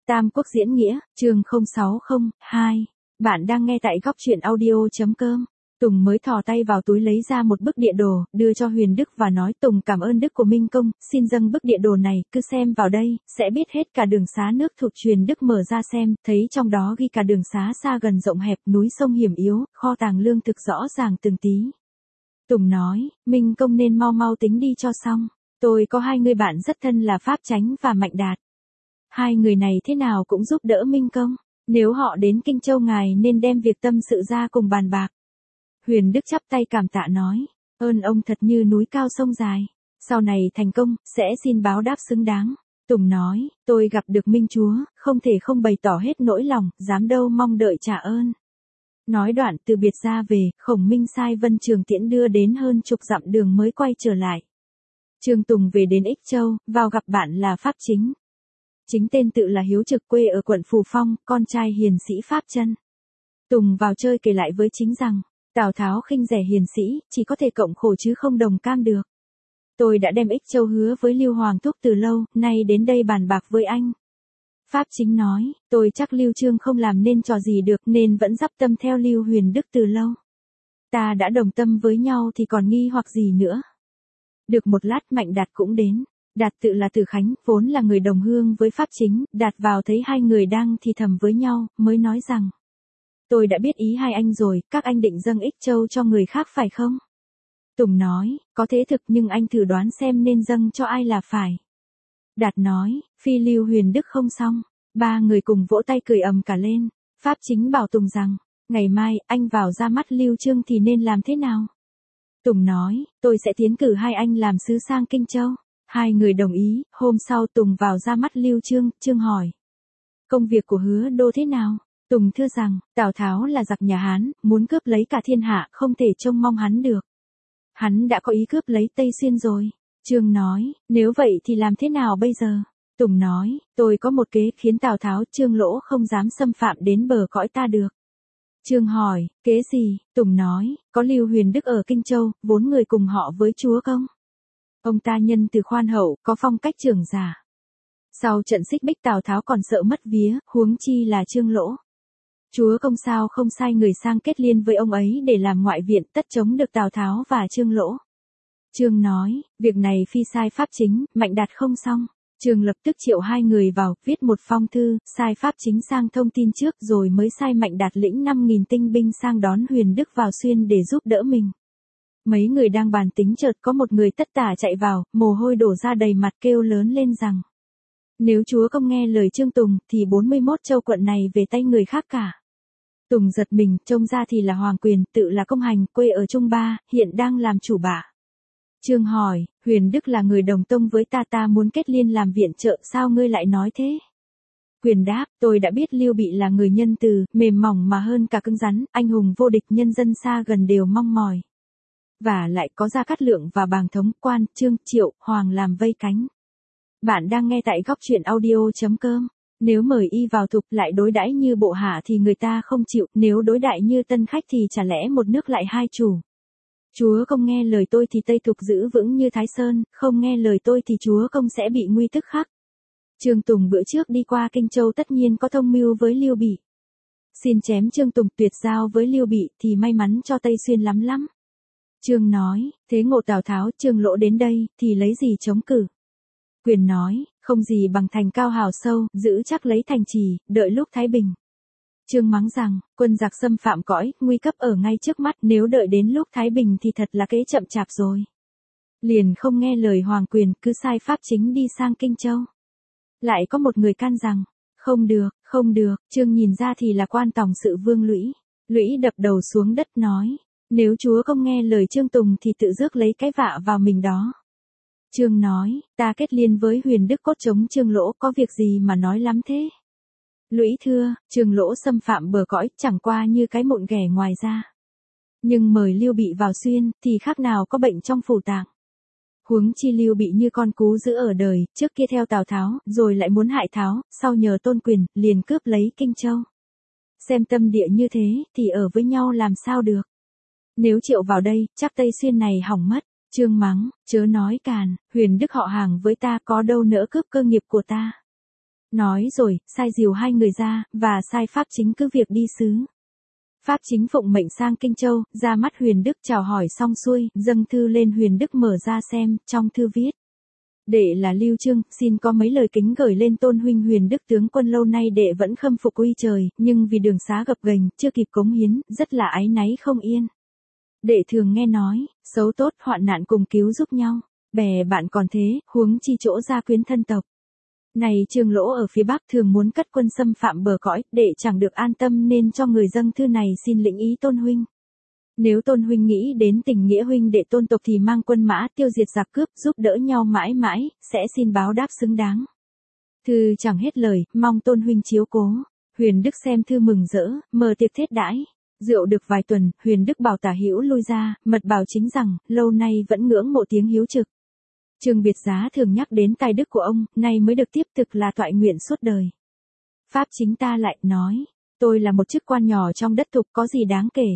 Tam Quốc diễn nghĩa, chương 0602. Bạn đang nghe tại góc truyện audio.com. Tùng mới thò tay vào túi lấy ra một bức địa đồ, đưa cho Huyền Đức và nói: Tùng cảm ơn Đức của Minh Công, xin dâng bức địa đồ này, cứ xem vào đây, sẽ biết hết cả đường xá nước thuộc truyền. Đức mở ra xem, thấy trong đó ghi cả đường xá xa gần rộng hẹp, núi sông hiểm yếu, kho tàng lương thực rõ ràng từng tí. Tùng nói: Minh Công nên mau mau tính đi cho xong. Tôi có hai người bạn rất thân là Pháp Chánh và Mạnh Đạt. Hai người này thế nào cũng giúp đỡ Minh Công. Nếu họ đến Kinh Châu ngài nên đem việc tâm sự ra cùng bàn bạc. Huyền Đức chắp tay cảm tạ nói: ơn ông thật như núi cao sông dài. Sau này thành công, sẽ xin báo đáp xứng đáng. Tùng nói: tôi gặp được Minh Chúa, không thể không bày tỏ hết nỗi lòng, dám đâu mong đợi trả ơn. Nói đoạn từ biệt ra về, Khổng Minh sai Vân Trường Tiễn đưa đến hơn chục dặm đường mới quay trở lại. Trương Tùng về đến Ích Châu, vào gặp bạn là Pháp Chính. Chính tên tự là Hiếu Trực, quê ở quận Phù Phong, con trai hiền sĩ Pháp Chân. Tùng vào chơi kể lại với Chính rằng, Tào Tháo khinh rẻ hiền sĩ, chỉ có thể cộng khổ chứ không đồng cam được. Tôi đã đem Ích Châu hứa với Lưu Hoàng Thúc từ lâu, nay đến đây bàn bạc với anh. Pháp Chính nói: tôi chắc Lưu Trương không làm nên trò gì được nên vẫn dắp tâm theo Lưu Huyền Đức từ lâu. Ta đã đồng tâm với nhau thì còn nghi hoặc gì nữa. Được một lát Mạnh Đạt cũng đến. Đạt tự là Từ Khánh, vốn là người đồng hương với Pháp Chính. Đạt vào thấy hai người đang thì thầm với nhau, mới nói rằng: tôi đã biết ý hai anh rồi, các anh định dâng Ích Châu cho người khác phải không? Tùng nói: có thế thực, nhưng anh thử đoán xem nên dâng cho ai là phải. Đạt nói: phi Lưu Huyền Đức không xong. Ba người cùng vỗ tay cười ầm cả lên. Pháp Chính bảo Tùng rằng: ngày mai, anh vào ra mắt Lưu Trương thì nên làm thế nào? Tùng nói: tôi sẽ tiến cử hai anh làm sứ sang Kinh Châu. Hai người đồng ý. Hôm sau Tùng vào ra mắt Lưu Trương. Trương hỏi: công việc của Hứa Đô thế nào? Tùng thưa rằng: Tào Tháo là giặc nhà Hán, muốn cướp lấy cả thiên hạ, không thể trông mong hắn được. Hắn đã có ý cướp lấy Tây Xuyên rồi. Trương nói: nếu vậy thì làm thế nào bây giờ? Tùng nói: tôi có một kế khiến Tào Tháo Trương Lỗ không dám xâm phạm đến bờ cõi ta được. Trương hỏi: kế gì? Tùng nói: có Lưu Huyền Đức ở Kinh Châu, vốn người cùng họ với chúa công. Ông ta nhân từ khoan hậu, có phong cách trưởng giả. Sau trận xích bích Tào Tháo còn sợ mất vía, huống chi là Trương Lỗ. Chúa công sao không sai người sang kết liên với ông ấy để làm ngoại viện, tất chống được Tào Tháo và Trương Lỗ. Trương nói: việc này phi sai Pháp Chính, Mạnh Đạt không xong. Trương lập tức triệu hai người vào, viết một phong thư, sai Pháp Chính sang thông tin trước rồi mới sai Mạnh Đạt lĩnh 5.000 tinh binh sang đón Huyền Đức vào Xuyên để giúp đỡ mình. Mấy người đang bàn tính chợt có một người tất tả chạy vào, mồ hôi đổ ra đầy mặt kêu lớn lên rằng: nếu chúa công nghe lời Trương Tùng thì 41 châu quận này về tay người khác cả. Tùng giật mình, trông ra thì là Hoàng Quyền, tự là Công Hành, quê ở Trung Ba, hiện đang làm chủ bạ. Trương hỏi: Huyền Đức là người đồng tông với ta muốn kết liên làm viện trợ, sao ngươi lại nói thế? Quyền đáp: tôi đã biết Lưu Bị là người nhân từ, mềm mỏng mà hơn cả cứng rắn, anh hùng vô địch, nhân dân xa gần đều mong mỏi. Và lại có Gia Cát Lượng và Bàng Thống, Quan, Trương, Triệu, Hoàng làm vây cánh. Bạn đang nghe tại góc truyện audio.com. Nếu mời y vào thục lại đối đãi như bộ hạ thì người ta không chịu, nếu đối đãi như tân khách thì chả lẽ một nước lại hai chủ. Chúa công nghe lời tôi thì Tây Thục giữ vững như Thái Sơn, không nghe lời tôi thì chúa công sẽ bị nguy tức khắc. Trương Tùng bữa trước đi qua Kinh Châu tất nhiên có thông mưu với Lưu Bị. Xin chém Trương Tùng tuyệt giao với Lưu Bị thì may mắn cho Tây Xuyên lắm lắm. Trương nói: thế ngộ Tào Tháo Trương Lỗ đến đây thì lấy gì chống cử? Quyền nói: không gì bằng thành cao hào sâu, giữ chắc lấy thành trì, đợi lúc thái bình. Trương mắng rằng: quân giặc xâm phạm cõi, nguy cấp ở ngay trước mắt, nếu đợi đến lúc thái bình thì thật là kế chậm chạp rồi. Liền không nghe lời Hoàng Quyền, cứ sai Pháp Chính đi sang Kinh Châu. Lại có một người can rằng: không được, không được. Trương nhìn ra thì là quan tòng sự Vương Lũy. Lũy đập đầu xuống đất nói: nếu chúa không nghe lời Trương Tùng thì tự rước lấy cái vạ vào mình đó. Trương nói: ta kết liên với Huyền Đức cốt chống Trương Lỗ, có việc gì mà nói lắm thế? Lũy thưa: Trương Lỗ xâm phạm bờ cõi, chẳng qua như cái mụn ghẻ ngoài ra. Nhưng mời Lưu Bị vào Xuyên, thì khác nào có bệnh trong phủ tạng. Huống chi Lưu Bị như con cú giữ ở đời, trước kia theo Tào Tháo, rồi lại muốn hại Tháo, sau nhờ Tôn Quyền, liền cướp lấy Kinh Châu. Xem tâm địa như thế, thì ở với nhau làm sao được. Nếu triệu vào đây, chắc Tây Xuyên này hỏng mất. Trương mắng: chớ nói càn, Huyền Đức họ hàng với ta, có đâu nỡ cướp cơ nghiệp của ta. Nói rồi, sai dìu hai người ra, và sai Pháp Chính cứ việc đi sứ. Pháp Chính phụng mệnh sang Kinh Châu, ra mắt Huyền Đức chào hỏi xong xuôi, dâng thư lên Huyền Đức mở ra xem, trong thư viết. Đệ là Lưu Chương, xin có mấy lời kính gửi lên tôn huynh Huyền Đức tướng quân, lâu nay đệ vẫn khâm phục uy trời, nhưng vì đường xá gập ghềnh, chưa kịp cống hiến, rất là áy náy không yên. Đệ thường nghe nói, xấu tốt hoạn nạn cùng cứu giúp nhau, bè bạn còn thế, huống chi chỗ gia quyến thân tộc. Này Trương Lỗ ở phía Bắc thường muốn cất quân xâm phạm bờ cõi, đệ chẳng được an tâm nên cho người dâng thư này xin lĩnh ý tôn huynh. Nếu tôn huynh nghĩ đến tình nghĩa huynh đệ tôn tộc thì mang quân mã tiêu diệt giặc cướp, giúp đỡ nhau mãi mãi, sẽ xin báo đáp xứng đáng. Thư chẳng hết lời, mong tôn huynh chiếu cố. Huyền Đức xem thư mừng rỡ, mở tiệc thiết đãi. Rượu được vài tuần, Huyền Đức bảo Tả Hữu lui ra, mật bảo chính rằng, lâu nay vẫn ngưỡng mộ tiếng hiếu trực. Trương Biệt Giá thường nhắc đến tài đức của ông, nay mới được tiếp thực là toại nguyện suốt đời. Pháp Chính ta lại nói, tôi là một chức quan nhỏ trong đất thục, có gì đáng kể.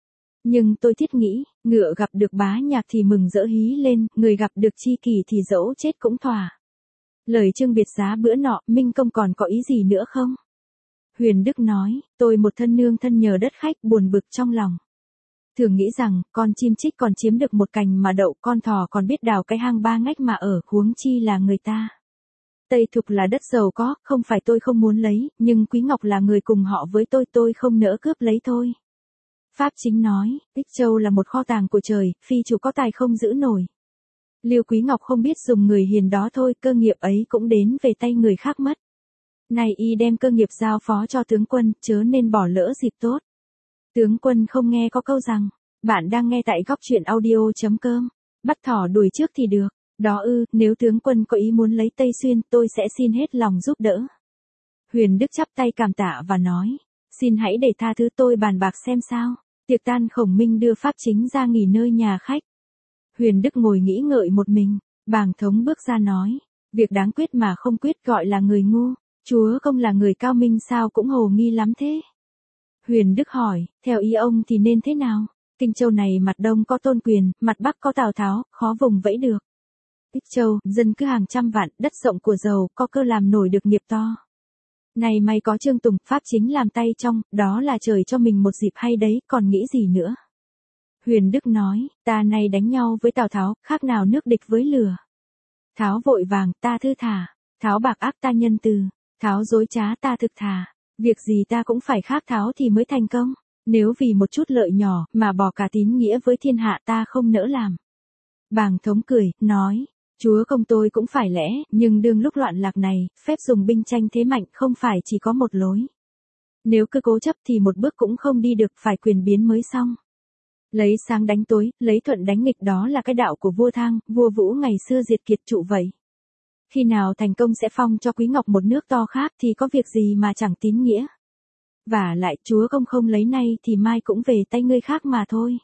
Nhưng tôi thiết nghĩ, ngựa gặp được bá nhạc thì mừng rỡ hí lên, người gặp được tri kỷ thì dẫu chết cũng thỏa. Lời Trương Biệt Giá bữa nọ, Minh Công còn có ý gì nữa không? Huyền Đức nói, tôi một thân nương thân nhờ đất khách, buồn bực trong lòng. Thường nghĩ rằng, con chim chích còn chiếm được một cành mà đậu, con thỏ còn biết đào cái hang ba ngách mà ở, huống chi là người ta. Tây Thục là đất giàu có, không phải tôi không muốn lấy, nhưng Quý Ngọc là người cùng họ với tôi không nỡ cướp lấy thôi. Pháp Chính nói, Ích Châu là một kho tàng của trời, phi chủ có tài không giữ nổi. Lưu Quý Ngọc không biết dùng người hiền đó thôi, cơ nghiệp ấy cũng đến về tay người khác mất. Này y đem cơ nghiệp giao phó cho tướng quân, chớ nên bỏ lỡ dịp tốt. Tướng quân không nghe có câu rằng, bạn đang nghe tại góc truyện audio.com, bắt thỏ đuổi trước thì được, đó nếu tướng quân có ý muốn lấy Tây Xuyên, tôi sẽ xin hết lòng giúp đỡ. Huyền Đức chắp tay cảm tạ và nói, xin hãy để tha thứ tôi bàn bạc xem sao. Tiệc tan, Khổng Minh đưa Pháp Chính ra nghỉ nơi nhà khách. Huyền Đức ngồi nghĩ ngợi một mình, Bàng Thống bước ra nói, việc đáng quyết mà không quyết gọi là người ngu, chúa công là người cao minh sao cũng hồ nghi lắm thế. Huyền Đức hỏi, theo ý ông thì nên thế nào? Kinh Châu này mặt đông có Tôn Quyền, mặt bắc có Tào Tháo, khó vùng vẫy được. Ích Châu, dân cứ hàng trăm vạn, đất rộng của giàu, có cơ làm nổi được nghiệp to. Này may có Trương Tùng, Pháp Chính làm tay trong, đó là trời cho mình một dịp hay đấy, còn nghĩ gì nữa? Huyền Đức nói, ta này đánh nhau với Tào Tháo, khác nào nước địch với lửa. Tháo vội vàng, ta thư thả. Tháo bạc ác, ta nhân từ. Tháo dối trá, ta thực thà. Việc gì ta cũng phải khác Tháo thì mới thành công. Nếu vì một chút lợi nhỏ, mà bỏ cả tín nghĩa với thiên hạ, ta không nỡ làm. Bàng Thống cười, nói, chúa công tôi cũng phải lẽ, nhưng đương lúc loạn lạc này, phép dùng binh tranh thế mạnh không phải chỉ có một lối. Nếu cứ cố chấp thì một bước cũng không đi được, phải quyền biến mới xong. Lấy sáng đánh tối, lấy thuận đánh nghịch, đó là cái đạo của vua Thang, vua Vũ ngày xưa diệt kiệt trụ vậy. Khi nào thành công sẽ phong cho Quý Ngọc một nước to khác thì có việc gì mà chẳng tín nghĩa. Và lại chúa công không lấy nay thì mai cũng về tay người khác mà thôi.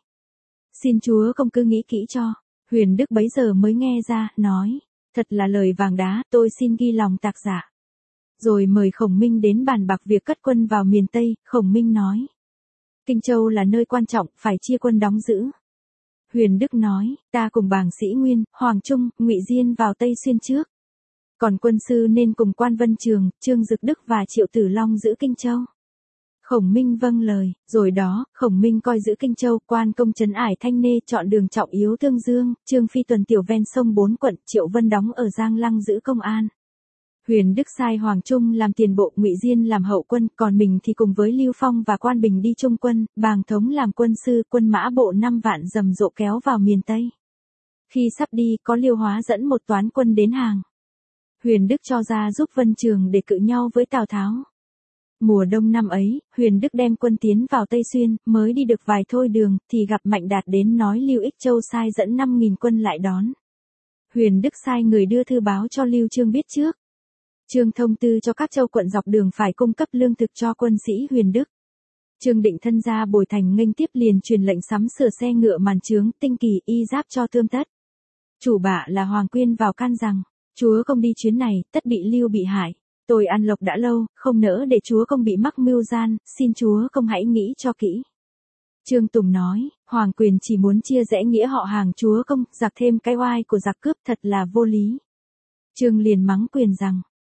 Xin chúa công cứ nghĩ kỹ cho. Huyền Đức bấy giờ mới nghe ra, nói, thật là lời vàng đá, tôi xin ghi lòng tạc giả. Rồi mời Khổng Minh đến bàn bạc việc cất quân vào miền Tây. Khổng Minh nói, Kinh Châu là nơi quan trọng, phải chia quân đóng giữ. Huyền Đức nói, ta cùng Bàng Sĩ Nguyên, Hoàng Trung, Ngụy Diên vào Tây Xuyên trước. Còn quân sư nên cùng Quan Vân Trường, Trương Dực Đức và Triệu Tử Long giữ Kinh Châu. Khổng Minh vâng lời, rồi đó, Khổng Minh coi giữ Kinh Châu, Quan Công trấn ải Thanh Nê, chọn đường trọng yếu Tương Dương, Trương Phi tuần tiểu ven sông 4 quận, Triệu Vân đóng ở Giang Lăng giữ công an. Huyền Đức sai Hoàng Trung làm tiền bộ, Ngụy Diên làm hậu quân, còn mình thì cùng với Lưu Phong và Quan Bình đi trung quân, Bàng Thống làm quân sư, quân mã bộ 5 vạn rầm rộ kéo vào miền Tây. Khi sắp đi, có Liêu Hóa dẫn một toán quân đến hàng. Huyền Đức cho ra giúp Vân Trường để cự nhau với Tào Tháo. Mùa đông năm ấy, Huyền Đức đem quân tiến vào Tây Xuyên, mới đi được vài thôi đường, thì gặp Mạnh Đạt đến nói Lưu Ích Châu sai dẫn 5.000 quân lại đón. Huyền Đức sai người đưa thư báo cho Lưu Chương biết trước. Chương thông tư cho các châu quận dọc đường phải cung cấp lương thực cho quân sĩ Huyền Đức. Trương định thân ra Bồi Thành nghênh tiếp, liền truyền lệnh sắm sửa xe ngựa màn trướng, tinh kỳ, y giáp cho tươm tất. Chủ bạ là Hoàng Quyên vào can rằng, chúa công đi chuyến này, tất bị Lưu bị hại. Tôi ăn lộc đã lâu, không nỡ để chúa công bị mắc mưu gian, xin chúa công hãy nghĩ cho kỹ. Trương Tùng nói, Hoàng Quyền chỉ muốn chia rẽ nghĩa họ Hàng chúa công, giặc thêm cái oai của giặc cướp, thật là vô lý. Trương liền mắng Quyền rằng,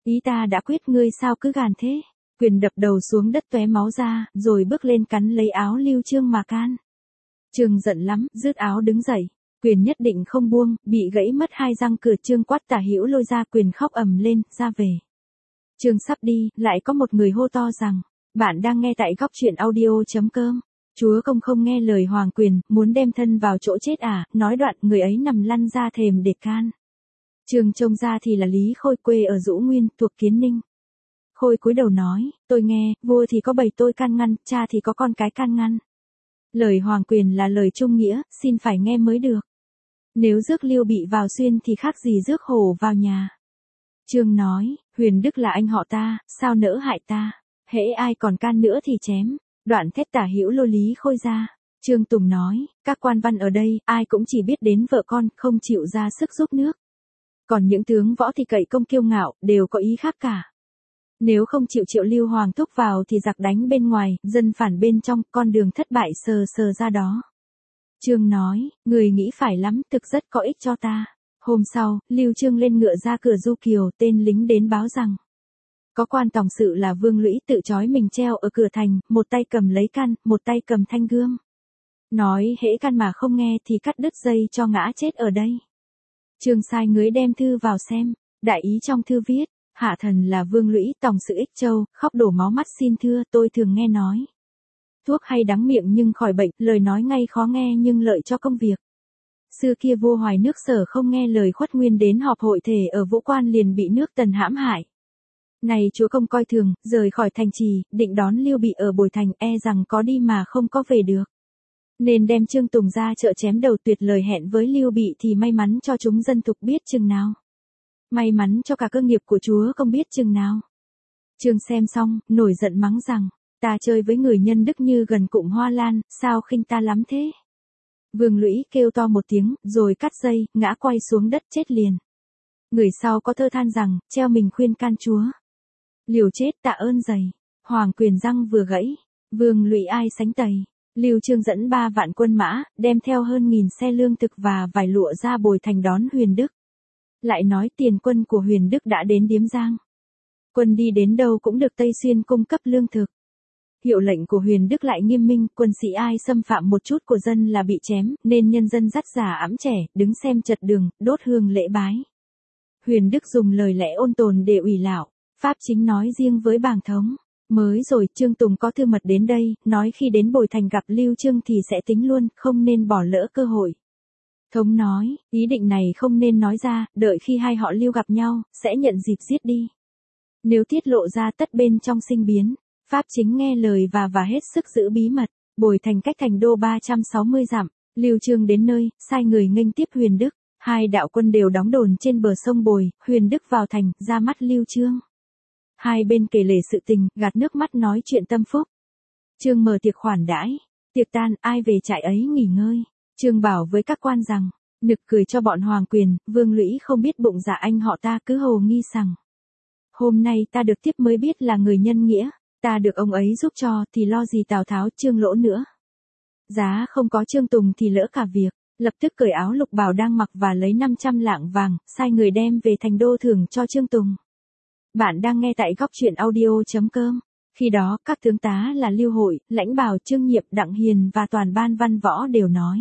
Ý ta đã quyết, ngươi sao cứ gàn thế? Quyền đập đầu xuống đất tóe máu ra, rồi bước lên cắn lấy áo Lưu Trương mà can. Trương giận lắm, rứt áo đứng dậy. Quyền nhất định không buông, bị gãy mất hai răng cửa. Trương quát Tả Hữu lôi ra. Quyền khóc ầm lên, ra về. Trương sắp đi, lại có một người hô to rằng, bạn đang nghe tại góc truyện audio.com. Chúa công không nghe lời Hoàng Quyền, muốn đem thân vào chỗ chết à? Nói đoạn người ấy nằm lăn ra thềm để can. Trương trông ra thì là Lý Khôi, quê ở Dũ Nguyên, thuộc Kiến Ninh. Khôi cúi đầu nói, tôi nghe, vua thì có bầy tôi can ngăn, cha thì có con cái can ngăn. Lời Hoàng Quyền là lời trung nghĩa, xin phải nghe mới được. Nếu rước Lưu Bị vào xuyên thì khác gì rước hổ vào nhà. Trương nói, Huyền Đức là anh họ ta, sao nỡ hại ta, hễ ai còn can nữa thì chém. Đoạn thét Tả Hữu lôi Lý Khôi ra. Trương Tùng nói, các quan văn ở đây, ai cũng chỉ biết đến vợ con, không chịu ra sức giúp nước. Còn những tướng võ thì cậy công kiêu ngạo, đều có ý khác cả. Nếu không chịu Triệu Lưu Hoàng thúc vào thì giặc đánh bên ngoài, dân phản bên trong, con đường thất bại sờ sờ ra đó. Trương nói, người nghĩ phải lắm, thực rất có ích cho ta. Hôm sau, Lưu Trương lên ngựa ra cửa Du Kiều, tên lính đến báo rằng có quan tòng sự là Vương Lũy tự trói mình treo ở cửa thành, một tay cầm lấy can, một tay cầm thanh gươm. Nói hễ can mà không nghe thì cắt đứt dây cho ngã chết ở đây. Trương sai người đem thư vào xem, đại ý trong thư viết, hạ thần là Vương Lũy, tòng sự Ích Châu, khóc đổ máu mắt xin thưa. Tôi thường nghe nói, thuốc hay đắng miệng nhưng khỏi bệnh, lời nói ngay khó nghe nhưng lợi cho công việc. Xưa kia vua Hoài nước Sở không nghe lời Khuất Nguyên đến họp hội thể ở Vũ Quan liền bị nước Tần hãm hại. Này chúa công coi thường, rời khỏi thành trì, định đón Lưu Bị ở Bồi Thành, e rằng có đi mà không có về được. Nên đem Trương Tùng ra chợ chém đầu, tuyệt lời hẹn với Lưu Bị thì may mắn cho chúng dân thục biết chừng nào. May mắn cho cả cơ nghiệp của chúa công biết chừng nào. Trương xem xong, nổi giận mắng rằng, ta chơi với người nhân đức như gần cụm hoa lan, sao khinh ta lắm thế? Vương Lũy kêu to một tiếng, rồi cắt dây, ngã quay xuống đất chết liền. Người sau có thơ than rằng, treo mình khuyên can chúa. Liều chết tạ ơn dày, Hoàng Quyền răng vừa gãy, Vương Lụy ai sánh tày. Lưu Trương dẫn 3 vạn quân mã, đem theo hơn 1000 xe lương thực và vải lụa ra Bồi Thành đón Huyền Đức. Lại nói tiền quân của Huyền Đức đã đến Điếm Giang. Quân đi đến đâu cũng được Tây Xuyên cung cấp lương thực. Hiệu lệnh của Huyền Đức lại nghiêm minh, quân sĩ ai xâm phạm một chút của dân là bị chém, nên nhân dân dắt già ẵm trẻ, đứng xem chật đường, đốt hương lễ bái. Huyền Đức dùng lời lẽ ôn tồn để ủy lạo. Pháp chính nói riêng với bàng thống. Mới rồi, Trương Tùng có thư mật đến đây, nói khi đến Bồi Thành gặp Lưu Trương thì sẽ tính luôn, không nên bỏ lỡ cơ hội. Thống nói, ý định này không nên nói ra, đợi khi hai họ Lưu gặp nhau, sẽ nhận dịp giết đi. Nếu tiết lộ ra tất bên trong sinh biến. Pháp chính nghe lời và hết sức giữ bí mật. Bồi Thành cách thành đô 360 dặm. Lưu Trương đến nơi, sai người nghênh tiếp Huyền Đức. Hai đạo quân đều đóng đồn trên bờ sông Bồi. Huyền Đức vào thành, ra mắt Lưu Trương. Hai bên kể lể sự tình, gạt nước mắt nói chuyện tâm phúc. Trương mở tiệc khoản đãi. Tiệc tan, ai về trại ấy nghỉ ngơi. Trương bảo với các quan rằng, nực cười cho bọn Hoàng Quyền, Vương Lũy không biết bụng dạ anh họ ta cứ hồ nghi rằng. Hôm nay ta được tiếp mới biết là người nhân nghĩa, ta được ông ấy giúp cho thì lo gì Tào Tháo Trương lỗ nữa. Giá không có Trương Tùng thì lỡ cả việc, lập tức cởi áo lục bào đang mặc và lấy 500 lạng vàng, sai người đem về thành đô thưởng cho Trương Tùng. Bạn đang nghe tại góc truyện audio.com. Khi đó, các tướng tá là Lưu Hội, Lãnh Bào, Trương Nhiệm, Đặng Hiền và toàn ban văn võ đều nói.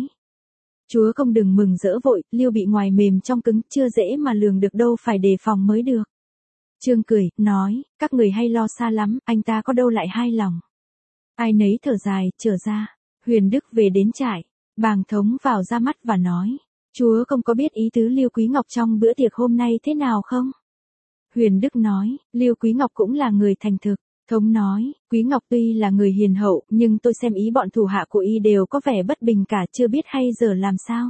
Chúa công đừng mừng rỡ vội, Lưu bị ngoài mềm trong cứng, chưa dễ mà lường được đâu, phải đề phòng mới được. Trương cười, nói, các người hay lo xa lắm, anh ta có đâu lại hai lòng. Ai nấy thở dài, trở ra. Huyền Đức về đến trại. Bàng thống vào ra mắt và nói. Chúa công có biết ý tứ Lưu Quý Ngọc trong bữa tiệc hôm nay thế nào không? Huyền Đức nói, Lưu Quý Ngọc cũng là người thành thực. Thống nói, Quý Ngọc tuy là người hiền hậu, nhưng tôi xem ý bọn thủ hạ của y đều có vẻ bất bình cả, chưa biết hay giờ làm sao.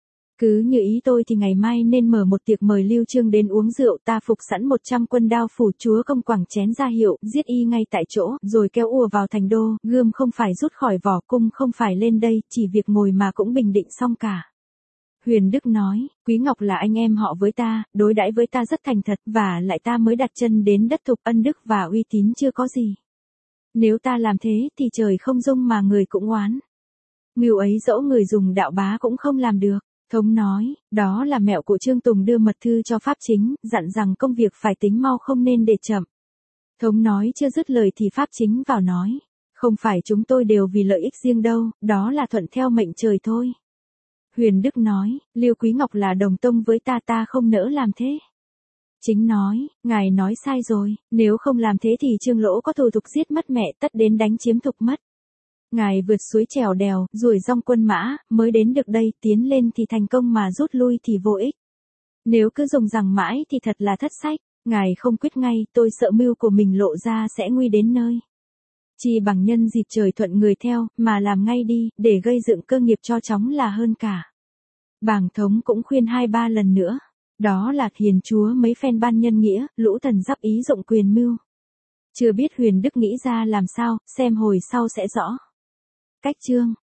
Cứ như ý tôi thì ngày mai nên mở một tiệc mời Lưu Trương đến uống rượu, ta phục sẵn 100 quân đao phủ, chúa công quẳng chén ra hiệu, giết y ngay tại chỗ, rồi kéo ùa vào thành đô, gươm không phải rút khỏi vỏ, cung không phải lên đây, chỉ việc ngồi mà cũng bình định xong cả. Huyền Đức nói, Quý Ngọc là anh em họ với ta, đối đãi với ta rất thành thật, và lại ta mới đặt chân đến đất Thục, ân đức và uy tín chưa có gì. Nếu ta làm thế thì trời không dung mà người cũng oán. Mưu ấy dẫu người dùng đạo bá cũng không làm được. Thống nói, đó là mẹo của Trương Tùng đưa mật thư cho Pháp Chính, dặn rằng công việc phải tính mau không nên để chậm. Thống nói chưa dứt lời thì Pháp Chính vào nói, không phải chúng tôi đều vì lợi ích riêng đâu, đó là thuận theo mệnh trời thôi. Huyền Đức nói, Liêu Quý Ngọc là đồng tông với ta không nỡ làm thế. Chính nói, ngài nói sai rồi, nếu không làm thế thì Trương Lỗ có thù thục giết mất mẹ tất đến đánh chiếm thục mất. Ngài vượt suối trèo đèo, ruổi rong quân mã, mới đến được đây, tiến lên thì thành công mà rút lui thì vô ích. Nếu cứ dùng rằng mãi thì thật là thất sách, ngài không quyết ngay, tôi sợ mưu của mình lộ ra sẽ nguy đến nơi. Chỉ bằng nhân dịp trời thuận người theo, mà làm ngay đi, để gây dựng cơ nghiệp cho chóng là hơn cả. Bàng Thống cũng khuyên 2-3 lần nữa. Đó là hiền chúa mấy phen ban nhân nghĩa, lũ thần giáp ý dụng quyền mưu. Chưa biết Huyền Đức nghĩ ra làm sao, xem hồi sau sẽ rõ. Cách chương